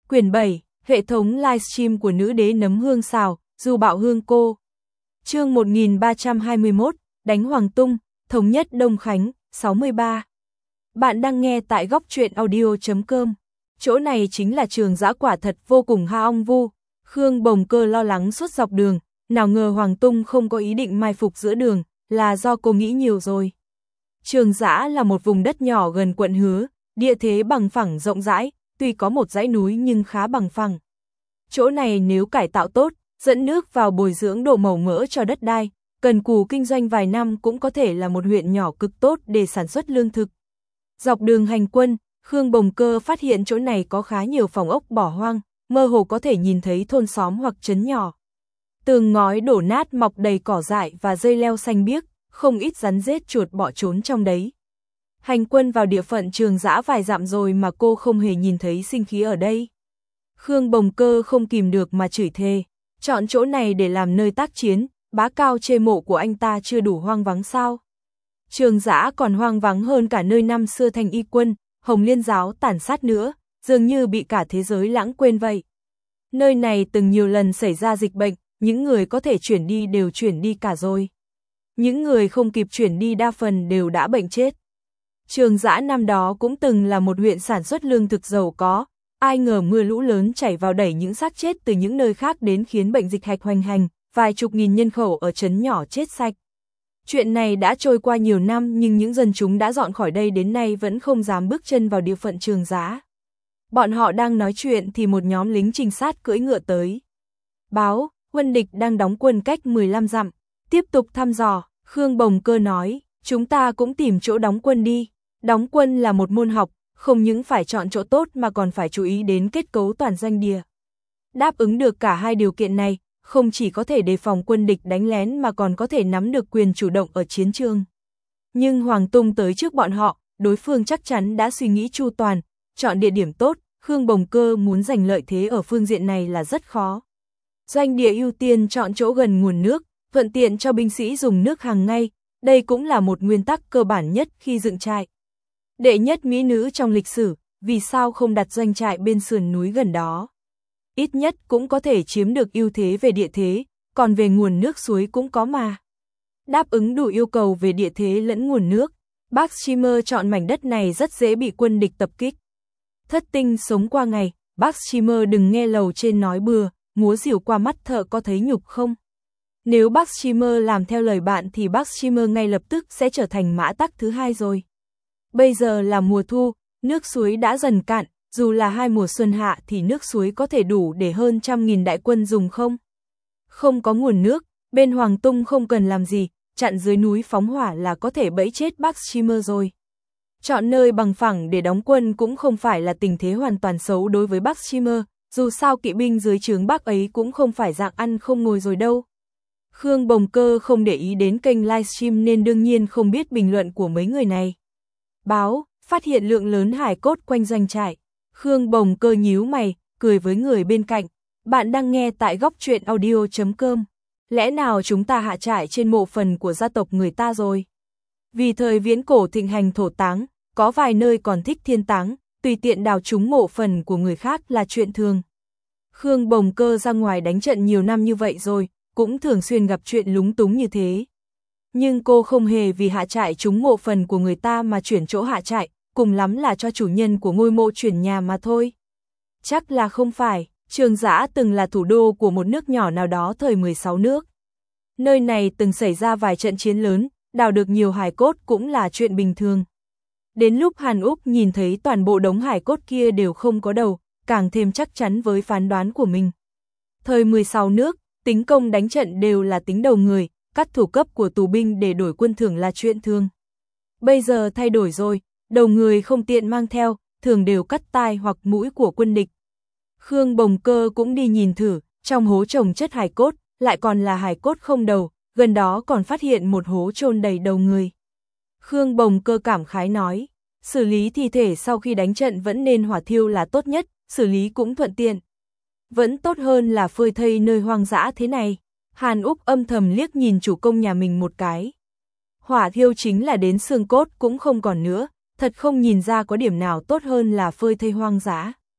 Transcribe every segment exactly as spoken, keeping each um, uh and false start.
Quyển bảy, hệ thống livestream của nữ đế nấm hương xào, Du Bạo Hương cô. Chương một nghìn ba trăm hai mươi mốt, đánh Hoàng Tung, thống nhất Đông Khánh, sáu mươi ba. Bạn đang nghe tại góc truyện audio chấm com. Chỗ này chính là trường giã quả thật vô cùng ha ong vu. Khương Bồng Cơ lo lắng suốt dọc đường, nào ngờ Hoàng Tung không có ý định mai phục giữa đường, là do cô nghĩ nhiều rồi. Trường giã là một vùng đất nhỏ gần quận Hứa, địa thế bằng phẳng rộng rãi, tuy có một dãy núi nhưng khá bằng phẳng. Chỗ này nếu cải tạo tốt, dẫn nước vào bồi dưỡng độ màu mỡ cho đất đai, cần cù kinh doanh vài năm cũng có thể là một huyện nhỏ cực tốt để sản xuất lương thực. Dọc đường hành quân, Khương Bồng Cơ phát hiện chỗ này có khá nhiều phòng ốc bỏ hoang, mơ hồ có thể nhìn thấy thôn xóm hoặc trấn nhỏ. Tường ngói đổ nát mọc đầy cỏ dại và dây leo xanh biếc, không ít rắn rết chuột bọ trốn trong đấy. Hành quân vào địa phận trường giã vài dặm rồi mà cô không hề nhìn thấy sinh khí ở đây. Khương Bồng Cơ không kìm được mà chửi thề, chọn chỗ này để làm nơi tác chiến, bá cao chê mộ của anh ta chưa đủ hoang vắng sao. Trường giã còn hoang vắng hơn cả nơi năm xưa Thanh Y Quân, Hồng Liên Giáo tàn sát nữa, dường như bị cả thế giới lãng quên vậy. Nơi này từng nhiều lần xảy ra dịch bệnh, những người có thể chuyển đi đều chuyển đi cả rồi. Những người không kịp chuyển đi đa phần đều đã bệnh chết. Trường giã năm đó cũng từng là một huyện sản xuất lương thực giàu có, ai ngờ mưa lũ lớn chảy vào đẩy những xác chết từ những nơi khác đến khiến bệnh dịch hạch hoành hành, vài chục nghìn nhân khẩu ở trấn nhỏ chết sạch. Chuyện này đã trôi qua nhiều năm nhưng những dân chúng đã dọn khỏi đây đến nay vẫn không dám bước chân vào địa phận trường giã. Bọn họ đang nói chuyện thì một nhóm lính trinh sát cưỡi ngựa tới. Báo, quân địch đang đóng quân cách mười lăm dặm. Tiếp tục thăm dò, Khương Bồng Cơ nói, chúng ta cũng tìm chỗ đóng quân đi. Đóng quân là một môn học, không những phải chọn chỗ tốt mà còn phải chú ý đến kết cấu toàn doanh địa. Đáp ứng được cả hai điều kiện này, không chỉ có thể đề phòng quân địch đánh lén mà còn có thể nắm được quyền chủ động ở chiến trường. Nhưng Hoàng Tung tới trước bọn họ, đối phương chắc chắn đã suy nghĩ chu toàn, chọn địa điểm tốt, Khương Bồng Cơ muốn giành lợi thế ở phương diện này là rất khó. Doanh địa ưu tiên chọn chỗ gần nguồn nước, thuận tiện cho binh sĩ dùng nước hàng ngày, đây cũng là một nguyên tắc cơ bản nhất khi dựng trại. Đệ nhất mỹ nữ trong lịch sử, vì sao không đặt doanh trại bên sườn núi gần đó? Ít nhất cũng có thể chiếm được ưu thế về địa thế, còn về nguồn nước suối cũng có mà. Đáp ứng đủ yêu cầu về địa thế lẫn nguồn nước, Bác Streamer chọn mảnh đất này rất dễ bị quân địch tập kích. Thất tinh sống qua ngày, Bác Streamer đừng nghe lầu trên nói bừa, múa rìu qua mắt thợ có thấy nhục không? Nếu bác Streamer làm theo lời bạn thì bác Streamer ngay lập tức sẽ trở thành mã tắc thứ hai rồi. Bây giờ là mùa thu, nước suối đã dần cạn, dù là hai mùa xuân hạ thì nước suối có thể đủ để hơn trăm nghìn đại quân dùng không? Không có nguồn nước, bên Hoàng Tung không cần làm gì, chặn dưới núi phóng hỏa là có thể bẫy chết bác Streamer rồi. Chọn nơi bằng phẳng để đóng quân cũng không phải là tình thế hoàn toàn xấu đối với bác Streamer, dù sao kỵ binh dưới trướng bác ấy cũng không phải dạng ăn không ngồi rồi đâu. Khương Bồng Cơ không để ý đến kênh livestream nên đương nhiên không biết bình luận của mấy người này. Báo, phát hiện lượng lớn hải cốt quanh doanh trại. Khương Bồng Cơ nhíu mày, cười với người bên cạnh. Bạn đang nghe tại góc truyện audio chấm com. Lẽ nào chúng ta hạ trại trên mộ phần của gia tộc người ta rồi? Vì thời viễn cổ thịnh hành thổ táng, có vài nơi còn thích thiên táng, tùy tiện đào trúng mộ phần của người khác là chuyện thường. Khương Bồng Cơ ra ngoài đánh trận nhiều năm như vậy rồi, cũng thường xuyên gặp chuyện lúng túng như thế. Nhưng cô không hề vì hạ trại trúng mộ phần của người ta mà chuyển chỗ hạ trại, cùng lắm là cho chủ nhân của ngôi mộ chuyển nhà mà thôi. Chắc là không phải, Trường Giã từng là thủ đô của một nước nhỏ nào đó thời mười sáu nước. Nơi này từng xảy ra vài trận chiến lớn, đào được nhiều hài cốt cũng là chuyện bình thường. Đến lúc Hàn Úc nhìn thấy toàn bộ đống hài cốt kia đều không có đầu, càng thêm chắc chắn với phán đoán của mình. Thời mười sáu nước, tính công đánh trận đều là tính đầu người, cắt thủ cấp của tù binh để đổi quân thưởng là chuyện thường. Bây giờ thay đổi rồi, đầu người không tiện mang theo, thường đều cắt tai hoặc mũi của quân địch. Khương Bồng Cơ cũng đi nhìn thử, trong hố trồng chất hài cốt, lại còn là hài cốt không đầu, gần đó còn phát hiện một hố chôn đầy đầu người. Khương Bồng Cơ cảm khái nói, xử lý thi thể sau khi đánh trận vẫn nên hỏa thiêu là tốt nhất, xử lý cũng thuận tiện. Vẫn tốt hơn là phơi thây nơi hoang dã thế này. Hàn Úc âm thầm liếc nhìn chủ công nhà mình một cái. Hỏa thiêu chính là đến xương cốt cũng không còn nữa, thật không nhìn ra có điểm nào tốt hơn là phơi thây hoang dã.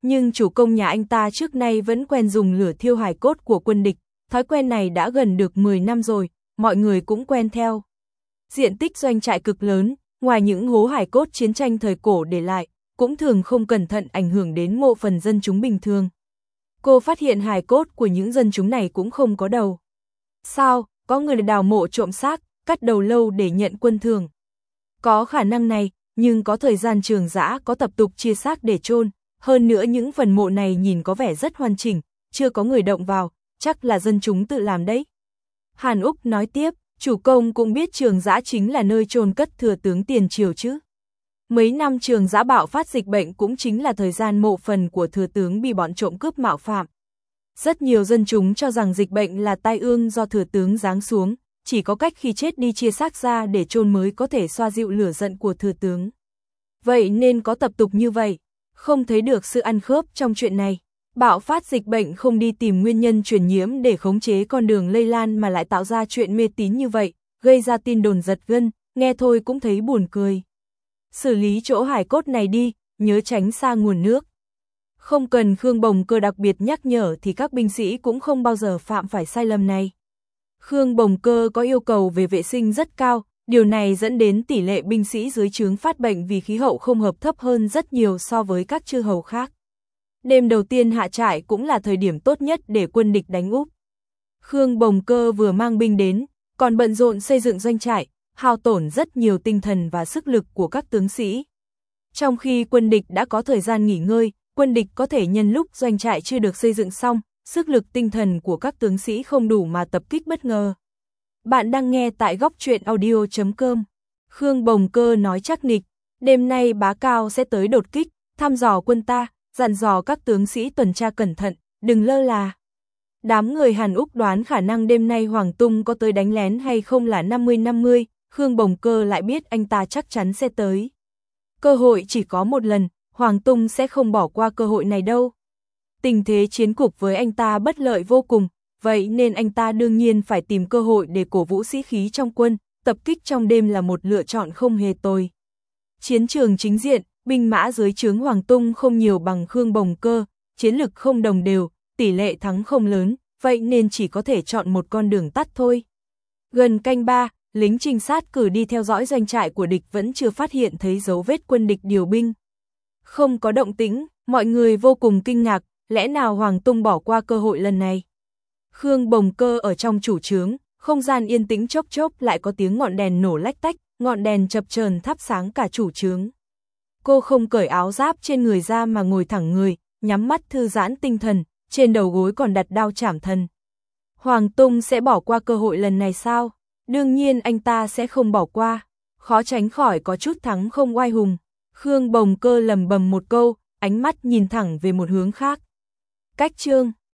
Nhưng chủ công nhà anh ta trước nay vẫn quen dùng lửa thiêu hài cốt của quân địch, thói quen này đã gần được mười năm rồi, mọi người cũng quen theo. Diện tích doanh trại cực lớn, ngoài những hố hài cốt chiến tranh thời cổ để lại, cũng thường không cẩn thận ảnh hưởng đến mộ phần dân chúng bình thường. Cô phát hiện hài cốt của những dân chúng này cũng không có đầu. Sao, có người đào mộ trộm xác, cắt đầu lâu để nhận quân thường. Có khả năng này, nhưng có thời gian Trường Giã có tập tục chia xác để chôn, hơn nữa những phần mộ này nhìn có vẻ rất hoàn chỉnh, chưa có người động vào, chắc là dân chúng tự làm đấy. Hàn Úc nói tiếp, chủ công cũng biết Trường Giã chính là nơi chôn cất thừa tướng tiền triều chứ. Mấy năm Trường Giã bạo phát dịch bệnh cũng chính là thời gian mộ phần của thừa tướng bị bọn trộm cướp mạo phạm. Rất nhiều dân chúng cho rằng dịch bệnh là tai ương do thừa tướng giáng xuống, chỉ có cách khi chết đi chia xác ra để chôn mới có thể xoa dịu lửa giận của thừa tướng. Vậy nên có tập tục như vậy, không thấy được sự ăn khớp trong chuyện này. Bạo phát dịch bệnh không đi tìm nguyên nhân truyền nhiễm để khống chế con đường lây lan mà lại tạo ra chuyện mê tín như vậy, gây ra tin đồn giật gân, nghe thôi cũng thấy buồn cười. Xử lý chỗ hài cốt này đi, nhớ tránh xa nguồn nước. Không cần Khương Bồng Cơ đặc biệt nhắc nhở thì các binh sĩ cũng không bao giờ phạm phải sai lầm này. Khương Bồng Cơ có yêu cầu về vệ sinh rất cao, điều này dẫn đến tỷ lệ binh sĩ dưới trướng phát bệnh vì khí hậu không hợp thấp hơn rất nhiều so với các chư hầu khác. Đêm đầu tiên hạ trại cũng là thời điểm tốt nhất để quân địch đánh úp. Khương Bồng Cơ vừa mang binh đến, còn bận rộn xây dựng doanh trại, hao tổn rất nhiều tinh thần và sức lực của các tướng sĩ. Trong khi quân địch đã có thời gian nghỉ ngơi, quân địch có thể nhân lúc doanh trại chưa được xây dựng xong, sức lực tinh thần của các tướng sĩ không đủ mà tập kích bất ngờ. Bạn đang nghe tại góc truyện audio chấm com. Khương Bồng Cơ nói chắc nịch, đêm nay Bá Cao sẽ tới đột kích, thăm dò quân ta, dặn dò các tướng sĩ tuần tra cẩn thận, đừng lơ là. Đám người Hàn Úc đoán khả năng đêm nay Hoàng Tung có tới đánh lén hay không là năm mươi năm mươi, Khương Bồng Cơ lại biết anh ta chắc chắn sẽ tới. Cơ hội chỉ có một lần, Hoàng Tung sẽ không bỏ qua cơ hội này đâu. Tình thế chiến cục với anh ta bất lợi vô cùng, vậy nên anh ta đương nhiên phải tìm cơ hội để cổ vũ sĩ khí trong quân, tập kích trong đêm là một lựa chọn không hề tồi. Chiến trường chính diện, binh mã dưới trướng Hoàng Tung không nhiều bằng Khương Bồng Cơ, chiến lực không đồng đều, tỷ lệ thắng không lớn, vậy nên chỉ có thể chọn một con đường tắt thôi. Gần canh ba, lính trinh sát cử đi theo dõi doanh trại của địch vẫn chưa phát hiện thấy dấu vết quân địch điều binh. Không có động tĩnh, mọi người vô cùng kinh ngạc, lẽ nào Hoàng Tung bỏ qua cơ hội lần này? Khương Bồng Cơ ở trong chủ trướng, không gian yên tĩnh chốc chốc lại có tiếng ngọn đèn nổ lách tách, ngọn đèn chập chờn thắp sáng cả chủ trướng. Cô không cởi áo giáp trên người ra mà ngồi thẳng người, nhắm mắt thư giãn tinh thần, trên đầu gối còn đặt đao trảm thần. Hoàng Tung sẽ bỏ qua cơ hội lần này sao? Đương nhiên anh ta sẽ không bỏ qua, khó tránh khỏi có chút thắng không oai hùng. Khương Bồng Cơ lầm bầm một câu, ánh mắt nhìn thẳng về một hướng khác. Cách chương